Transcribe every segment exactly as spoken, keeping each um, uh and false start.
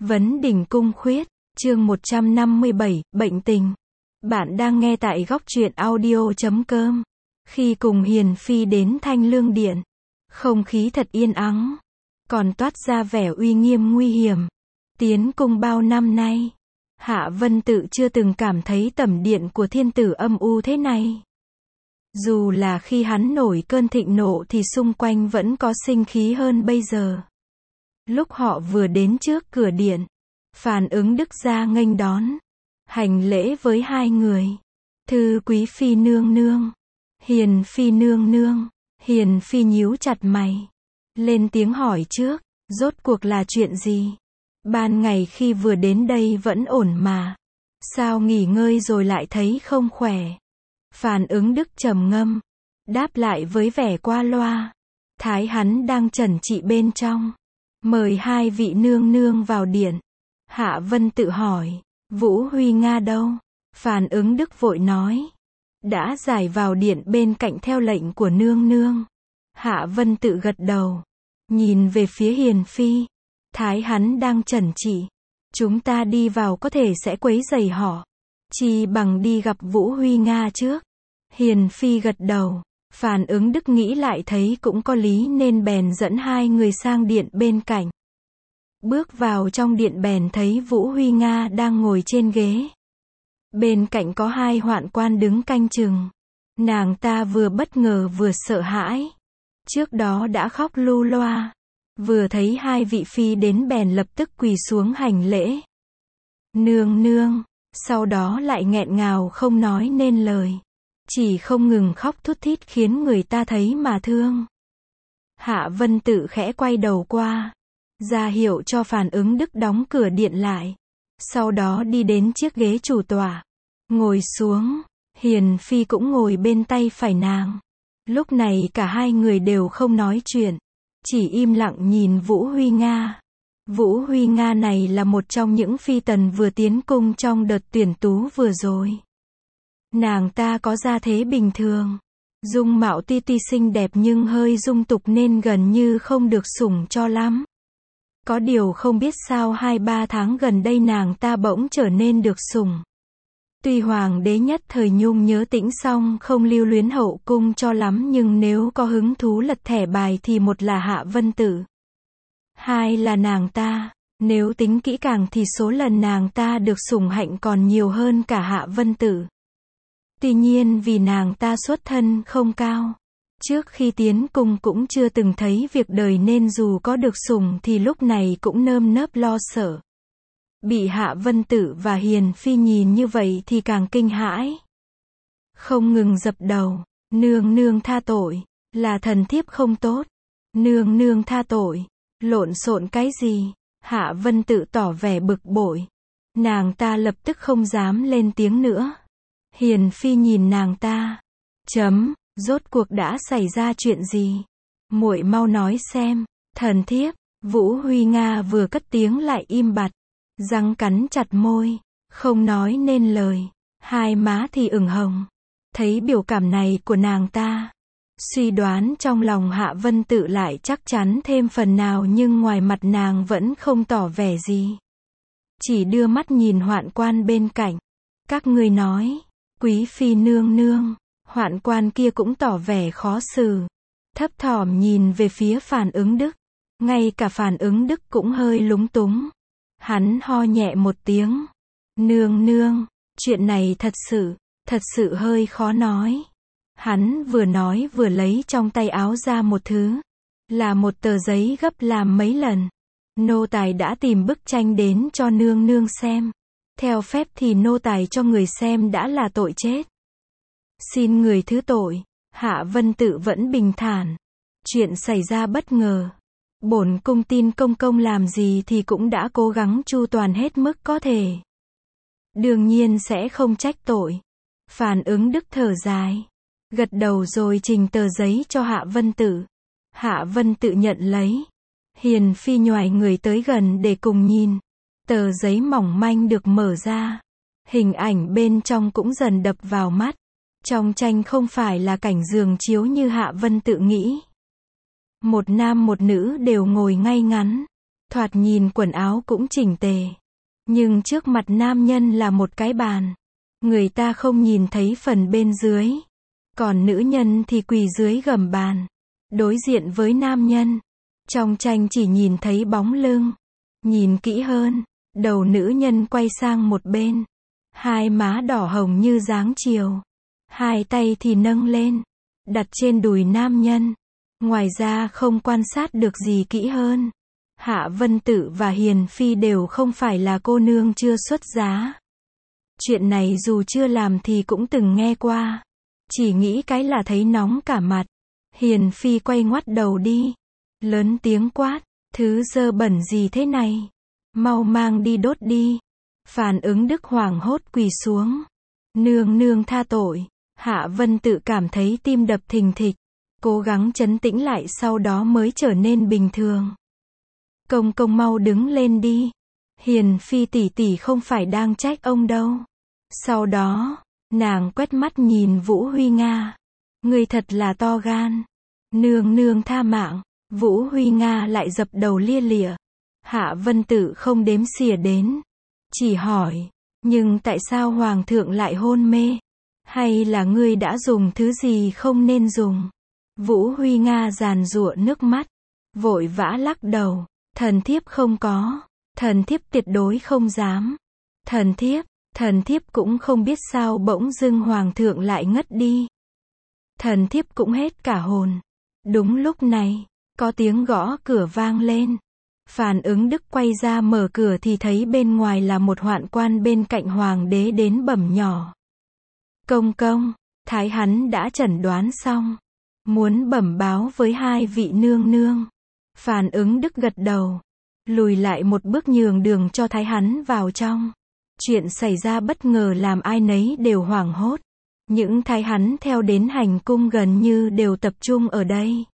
Vấn đỉnh cung khuyết, chương một trăm năm mươi bảy, bệnh tình. Bạn đang nghe tại góc truyện audio chấm com. Khi cùng Hiền Phi đến Thanh Lương Điện, không khí thật yên ắng, còn toát ra vẻ uy nghiêm nguy hiểm. Tiến cung bao năm nay, Hạ Vân Tự chưa từng cảm thấy tẩm điện của thiên tử âm u thế này. Dù là khi hắn nổi cơn thịnh nộ thì xung quanh vẫn có sinh khí hơn bây giờ. Lúc họ vừa đến trước cửa điện, Phàn Ứng Đức ra nghênh đón, hành lễ với hai người. Thư quý phi nương nương, Hiền Phi nương nương. Hiền Phi nhíu chặt mày, lên tiếng hỏi trước, rốt cuộc là chuyện gì? Ban ngày khi vừa đến đây vẫn ổn mà, sao nghỉ ngơi rồi lại thấy không khỏe? Phàn Ứng Đức trầm ngâm, đáp lại với vẻ qua loa, thái hắn đang trần trị bên trong, mời hai vị nương nương vào điện. Hạ Vân Tự hỏi, Vũ Huy Nga đâu? Phàn Ứng Đức vội nói, đã giải vào điện bên cạnh theo lệnh của nương nương. Hạ Vân Tự gật đầu, nhìn về phía Hiền Phi, thái hắn đang trần trị, chúng ta đi vào có thể sẽ quấy rầy họ, chi bằng đi gặp Vũ Huy Nga trước. Hiền Phi gật đầu, Phàn Ứng Đức nghĩ lại thấy cũng có lý nên bèn dẫn hai người sang điện bên cạnh. Bước vào trong điện bèn thấy Vũ Huy Nga đang ngồi trên ghế. Bên cạnh có hai hoạn quan đứng canh chừng. Nàng ta vừa bất ngờ vừa sợ hãi. Trước đó đã khóc lu loa. Vừa thấy hai vị phi đến bèn lập tức quỳ xuống hành lễ. Nương nương. Sau đó lại nghẹn ngào không nói nên lời. Chỉ không ngừng khóc thút thít khiến người ta thấy mà thương. Hạ Vân Tự khẽ quay đầu qua, ra hiệu cho Phàn Ứng Đức đóng cửa điện lại. Sau đó đi đến chiếc ghế chủ tọa, ngồi xuống. Hiền Phi cũng ngồi bên tay phải nàng. Lúc này cả hai người đều không nói chuyện, chỉ im lặng nhìn Vũ Huy Nga. Vũ Huy Nga này là một trong những phi tần vừa tiến cung trong đợt tuyển tú vừa rồi. Nàng ta có gia thế bình thường, dung mạo ti ti xinh đẹp nhưng hơi dung tục nên gần như không được sủng cho lắm. Có điều không biết sao hai ba tháng gần đây nàng ta bỗng trở nên được sủng. Tuy hoàng đế nhất thời nhung nhớ tĩnh song không lưu luyến hậu cung cho lắm, nhưng nếu có hứng thú lật thẻ bài thì một là Hạ Vân Tự, hai là nàng ta. Nếu tính kỹ càng thì số lần nàng ta được sủng hạnh còn nhiều hơn cả Hạ Vân Tự. Tuy nhiên vì nàng ta xuất thân không cao, trước khi tiến cung cũng chưa từng thấy việc đời nên dù có được sủng thì lúc này cũng nơm nớp lo sợ. Bị Hạ Vân Tự và Hiền Phi nhìn như vậy thì càng kinh hãi. Không ngừng dập đầu, nương nương tha tội, là thần thiếp không tốt. Nương nương tha tội, lộn xộn cái gì? Hạ Vân Tự tỏ vẻ bực bội. Nàng ta lập tức không dám lên tiếng nữa. Hiền Phi nhìn nàng ta. Chấm, rốt cuộc đã xảy ra chuyện gì? Muội mau nói xem. Thần thiếp. Vũ Huy Nga vừa cất tiếng lại im bặt, răng cắn chặt môi, không nói nên lời, hai má thì ửng hồng. Thấy biểu cảm này của nàng ta, suy đoán trong lòng Hạ Vân Tự lại chắc chắn thêm phần nào, nhưng ngoài mặt nàng vẫn không tỏ vẻ gì, chỉ đưa mắt nhìn hoạn quan bên cạnh. Các ngươi nói, quý phi nương nương. Hoạn quan kia cũng tỏ vẻ khó xử, thấp thỏm nhìn về phía Phàn Ứng Đức. Ngay cả Phàn Ứng Đức cũng hơi lúng túng. Hắn ho nhẹ một tiếng. Nương nương, chuyện này thật sự, thật sự hơi khó nói. Hắn vừa nói vừa lấy trong tay áo ra một thứ, là một tờ giấy gấp làm mấy lần. Nô tài đã tìm bức tranh đến cho nương nương xem. Theo phép thì nô tài cho người xem đã là tội chết. Xin người thứ tội. Hạ Vân Tự vẫn bình thản. Chuyện xảy ra bất ngờ. Bổn cung tin công công làm gì thì cũng đã cố gắng chu toàn hết mức có thể. Đương nhiên sẽ không trách tội. Phàn Ứng Đức thở dài, gật đầu rồi trình tờ giấy cho Hạ Vân Tự. Hạ Vân Tự nhận lấy. Hiền Phi nhoài người tới gần để cùng nhìn. Tờ giấy mỏng manh được mở ra. Hình ảnh bên trong cũng dần đập vào mắt. Trong tranh không phải là cảnh giường chiếu như Hạ Vân Tự nghĩ. Một nam một nữ đều ngồi ngay ngắn, thoạt nhìn quần áo cũng chỉnh tề. Nhưng trước mặt nam nhân là một cái bàn. Người ta không nhìn thấy phần bên dưới. Còn nữ nhân thì quỳ dưới gầm bàn. Đối diện với nam nhân. Trong tranh chỉ nhìn thấy bóng lưng. Nhìn kỹ hơn, đầu nữ nhân quay sang một bên. Hai má đỏ hồng như dáng chiều. Hai tay thì nâng lên, đặt trên đùi nam nhân. Ngoài ra không quan sát được gì kỹ hơn. Hạ Vân Tự và Hiền Phi đều không phải là cô nương chưa xuất giá. Chuyện này dù chưa làm thì cũng từng nghe qua. Chỉ nghĩ cái là thấy nóng cả mặt. Hiền Phi quay ngoắt đầu đi. Lớn tiếng quát, thứ dơ bẩn gì thế này? Mau mang đi đốt đi. Phàn Ứng Đức hoảng hốt quỳ xuống. Nương nương tha tội. Hạ Vân Tự cảm thấy tim đập thình thịch. Cố gắng trấn tĩnh lại sau đó mới trở nên bình thường. Công công mau đứng lên đi. Hiền Phi tỷ tỷ không phải đang trách ông đâu. Sau đó, nàng quét mắt nhìn Vũ Huy Nga. Người thật là to gan. Nương nương tha mạng. Vũ Huy Nga lại dập đầu lia lịa. Hạ Vân Tự không đếm xỉa đến. Chỉ hỏi, nhưng tại sao Hoàng thượng lại hôn mê? Hay là ngươi đã dùng thứ gì không nên dùng? Vũ Huy Nga giàn giụa nước mắt. Vội vã lắc đầu. Thần thiếp không có. Thần thiếp tuyệt đối không dám. Thần thiếp, thần thiếp cũng không biết sao bỗng dưng Hoàng thượng lại ngất đi. Thần thiếp cũng hết cả hồn. Đúng lúc này, có tiếng gõ cửa vang lên. Phàn Ứng Đức quay ra mở cửa thì thấy bên ngoài là một hoạn quan bên cạnh hoàng đế đến bẩm nhỏ. Công công, thái hắn đã chẩn đoán xong. Muốn bẩm báo với hai vị nương nương. Phàn Ứng Đức gật đầu. Lùi lại một bước nhường đường cho thái hắn vào trong. Chuyện xảy ra bất ngờ làm ai nấy đều hoảng hốt. Những thái hắn theo đến hành cung gần như đều tập trung ở đây.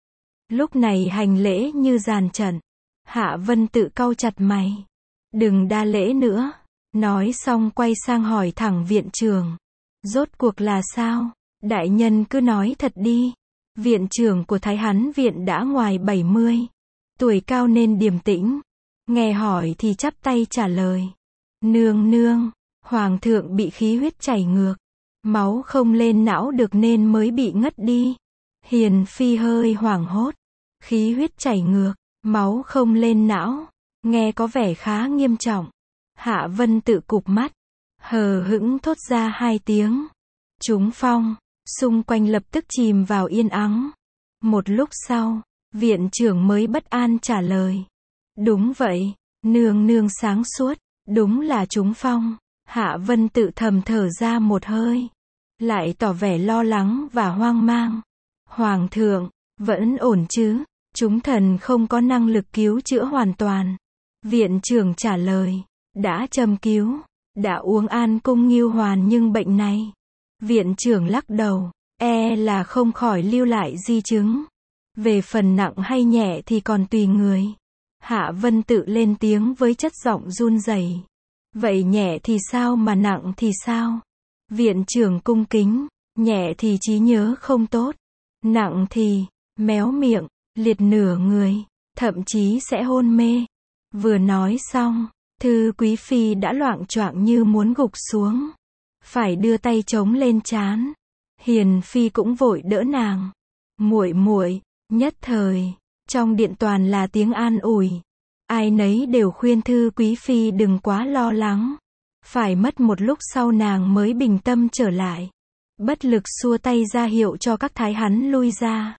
Lúc này hành lễ như dàn trận. Hạ Vân Tự cau chặt mày. Đừng đa lễ nữa. Nói xong quay sang hỏi thẳng viện trưởng. Rốt cuộc là sao? Đại nhân cứ nói thật đi. Viện trưởng của thái hắn viện đã ngoài bảy mươi. Tuổi cao nên điềm tĩnh. Nghe hỏi thì chắp tay trả lời. Nương nương, Hoàng thượng bị khí huyết chảy ngược. Máu không lên não được nên mới bị ngất đi. Hiền Phi hơi hoảng hốt. Khí huyết chảy ngược, máu không lên não. Nghe có vẻ khá nghiêm trọng. Hạ Vân Tự cụp mắt. Hờ hững thốt ra hai tiếng. Trúng phong. Xung quanh lập tức chìm vào yên ắng. Một lúc sau, viện trưởng mới bất an trả lời. Đúng vậy, nương nương sáng suốt. Đúng là trúng phong. Hạ Vân Tự thầm thở ra một hơi. Lại tỏ vẻ lo lắng và hoang mang. Hoàng thượng, vẫn ổn chứ? Chúng thần không có năng lực cứu chữa hoàn toàn. Viện trưởng trả lời. Đã châm cứu. Đã uống an cung nghiêu hoàn nhưng bệnh này. Viện trưởng lắc đầu. E là không khỏi lưu lại di chứng. Về phần nặng hay nhẹ thì còn tùy người. Hạ Vân Tự lên tiếng với chất giọng run rẩy. Vậy nhẹ thì sao mà nặng thì sao? Viện trưởng cung kính. Nhẹ thì trí nhớ không tốt. Nặng thì, méo miệng, liệt nửa người, thậm chí sẽ hôn mê. Vừa nói xong, Thư Quý Phi đã loạng choạng như muốn gục xuống. Phải đưa tay chống lên trán. Hiền Phi cũng vội đỡ nàng. Muội muội, nhất thời, trong điện toàn là tiếng an ủi. Ai nấy đều khuyên Thư Quý Phi đừng quá lo lắng. Phải mất một lúc sau nàng mới bình tâm trở lại. Bất lực xua tay ra hiệu cho các thái hắn lui ra.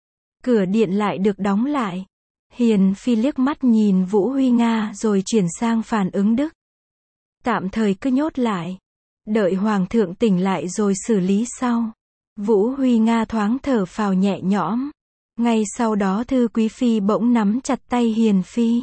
Cửa điện lại được đóng lại. Hiền Phi liếc mắt nhìn Vũ Huy Nga rồi chuyển sang Phàn Ứng Đức. Tạm thời cứ nhốt lại. Đợi Hoàng thượng tỉnh lại rồi xử lý sau. Vũ Huy Nga thoáng thở phào nhẹ nhõm. Ngay sau đó Thư Quý Phi bỗng nắm chặt tay Hiền Phi.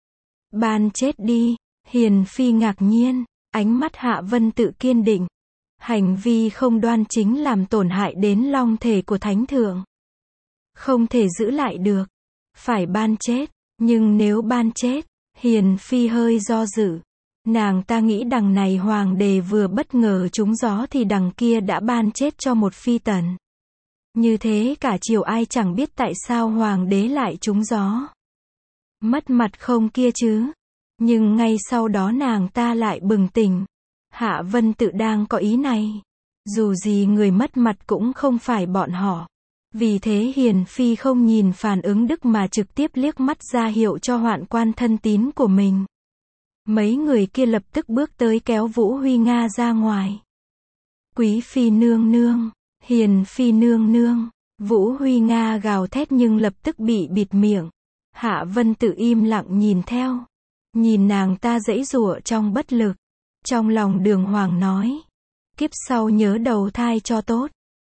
Ban chết đi. Hiền Phi ngạc nhiên. Ánh mắt Hạ Vân Tự kiên định. Hành vi không đoan chính làm tổn hại đến long thể của thánh thượng. Không thể giữ lại được. Phải ban chết. Nhưng nếu ban chết, Hiền Phi hơi do dự. Nàng ta nghĩ đằng này hoàng đế vừa bất ngờ trúng gió thì đằng kia đã ban chết cho một phi tần. Như thế cả triều ai chẳng biết tại sao hoàng đế lại trúng gió. Mất mặt không kia chứ. Nhưng ngay sau đó nàng ta lại bừng tỉnh. Hạ Vân Tự đang có ý này. Dù gì người mất mặt cũng không phải bọn họ. Vì thế Hiền Phi không nhìn phản ứng Đức mà trực tiếp liếc mắt ra hiệu cho hoạn quan thân tín của mình. Mấy người kia lập tức bước tới kéo Vũ Huy Nga ra ngoài. Quý Phi nương nương, Hiền Phi nương nương, Vũ Huy Nga gào thét nhưng lập tức bị bịt miệng. Hạ Vân Tự im lặng nhìn theo. Nhìn nàng ta giãy giụa trong bất lực. Trong lòng đường hoàng nói. Kiếp sau nhớ đầu thai cho tốt.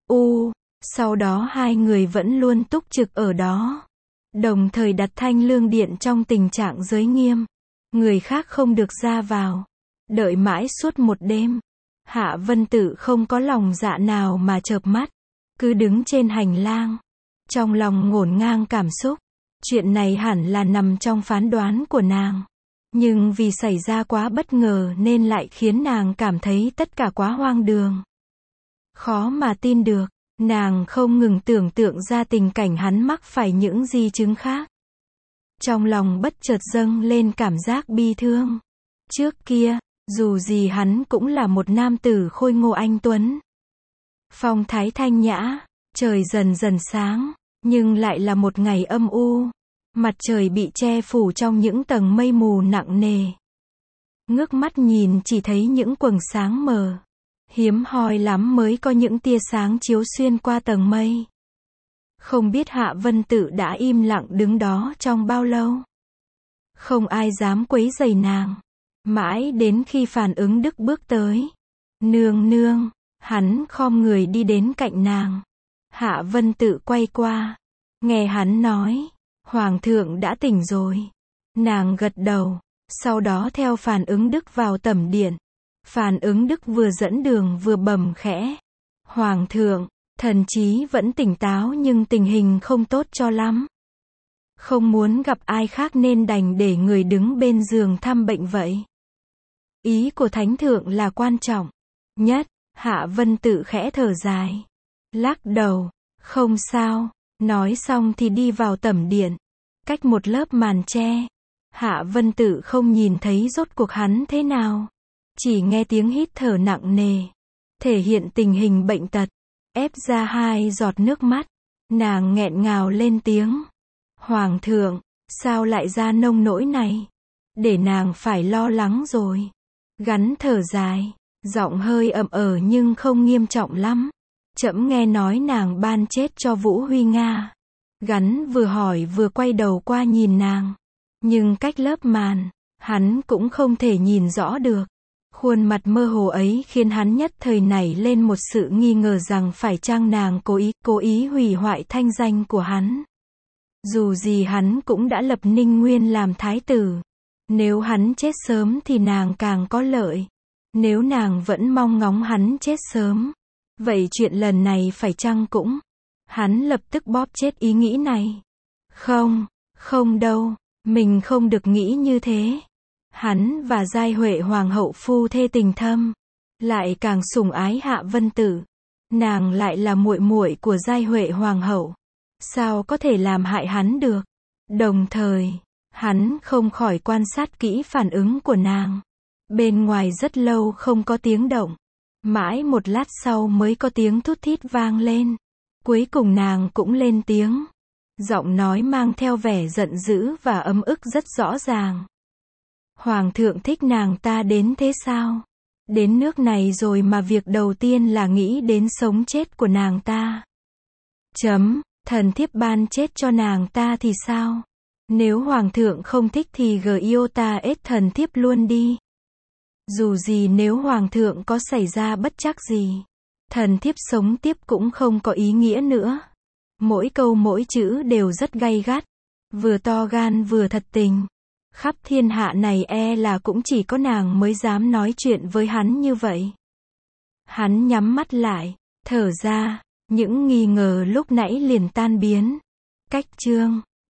U, sau đó hai người vẫn luôn túc trực ở đó. Đồng thời đặt Thanh Lương Điện trong tình trạng giới nghiêm. Người khác không được ra vào. Đợi mãi suốt một đêm. Hạ Vân Tự không có lòng dạ nào mà chợp mắt. Cứ đứng trên hành lang. Trong lòng ngổn ngang cảm xúc. Chuyện này hẳn là nằm trong phán đoán của nàng. Nhưng vì xảy ra quá bất ngờ nên lại khiến nàng cảm thấy tất cả quá hoang đường. Khó mà tin được. Nàng không ngừng tưởng tượng ra tình cảnh hắn mắc phải những di chứng khác. Trong lòng bất chợt dâng lên cảm giác bi thương. Trước kia, dù gì hắn cũng là một nam tử khôi ngô anh tuấn. Phong thái thanh nhã, trời dần dần sáng, nhưng lại là một ngày âm u. Mặt trời bị che phủ trong những tầng mây mù nặng nề. Ngước mắt nhìn chỉ thấy những quầng sáng mờ. Hiếm hoi lắm mới có những tia sáng chiếu xuyên qua tầng mây. Không biết Hạ Vân Tự đã im lặng đứng đó trong bao lâu. Không ai dám quấy rầy nàng. Mãi đến khi phản ứng Đức bước tới. Nương nương, hắn khom người đi đến cạnh nàng. Hạ Vân Tự quay qua. Nghe hắn nói. Hoàng thượng đã tỉnh rồi. Nàng gật đầu. Sau đó theo phản ứng Đức vào tẩm điện. Phản ứng Đức vừa dẫn đường vừa bẩm khẽ. Hoàng thượng, thần trí vẫn tỉnh táo nhưng tình hình không tốt cho lắm. Không muốn gặp ai khác nên đành để người đứng bên giường thăm bệnh vậy. Ý của thánh thượng là quan trọng nhất. Hạ Vân Tự khẽ thở dài. Lắc đầu. Không sao. Nói xong thì đi vào tẩm điện. Cách một lớp màn che. Hạ Vân Tự không nhìn thấy rốt cuộc hắn thế nào. Chỉ nghe tiếng hít thở nặng nề. Thể hiện tình hình bệnh tật. Ép ra hai giọt nước mắt. Nàng nghẹn ngào lên tiếng. Hoàng thượng, sao lại ra nông nỗi này? Để nàng phải lo lắng rồi. Gắn thở dài. Giọng hơi ậm ờ nhưng không nghiêm trọng lắm. Trẫm nghe nói nàng ban chết cho Vũ Huy Nga. Gắn vừa hỏi vừa quay đầu qua nhìn nàng. Nhưng cách lớp màn, hắn cũng không thể nhìn rõ được. Khuôn mặt mơ hồ ấy khiến hắn nhất thời nảy lên một sự nghi ngờ rằng phải chăng nàng cố ý, cố ý hủy hoại thanh danh của hắn. Dù gì hắn cũng đã lập Ninh Nguyên làm thái tử. Nếu hắn chết sớm thì nàng càng có lợi. Nếu nàng vẫn mong ngóng hắn chết sớm. Vậy chuyện lần này phải chăng cũng. Hắn lập tức bóp chết ý nghĩ này. Không, không đâu, mình không được nghĩ như thế. Hắn và Giai Huệ Hoàng hậu phu thê tình thâm. Lại càng sủng ái Hạ Vân Tự. Nàng lại là muội muội của Giai Huệ Hoàng hậu. Sao có thể làm hại hắn được? Đồng thời, hắn không khỏi quan sát kỹ phản ứng của nàng. Bên ngoài rất lâu không có tiếng động. Mãi một lát sau mới có tiếng thút thít vang lên. Cuối cùng nàng cũng lên tiếng. Giọng nói mang theo vẻ giận dữ và ấm ức rất rõ ràng. Hoàng thượng thích nàng ta đến thế sao? Đến nước này rồi mà việc đầu tiên là nghĩ đến sống chết của nàng ta. Chấm, thần thiếp ban chết cho nàng ta thì sao? Nếu hoàng thượng không thích thì giota ết thần thiếp luôn đi. Dù gì nếu hoàng thượng có xảy ra bất trắc gì, thần thiếp sống tiếp cũng không có ý nghĩa nữa. Mỗi câu mỗi chữ đều rất gay gắt, vừa to gan vừa thật tình. Khắp thiên hạ này e là cũng chỉ có nàng mới dám nói chuyện với hắn như vậy. Hắn nhắm mắt lại, thở ra, những nghi ngờ lúc nãy liền tan biến. Cách chương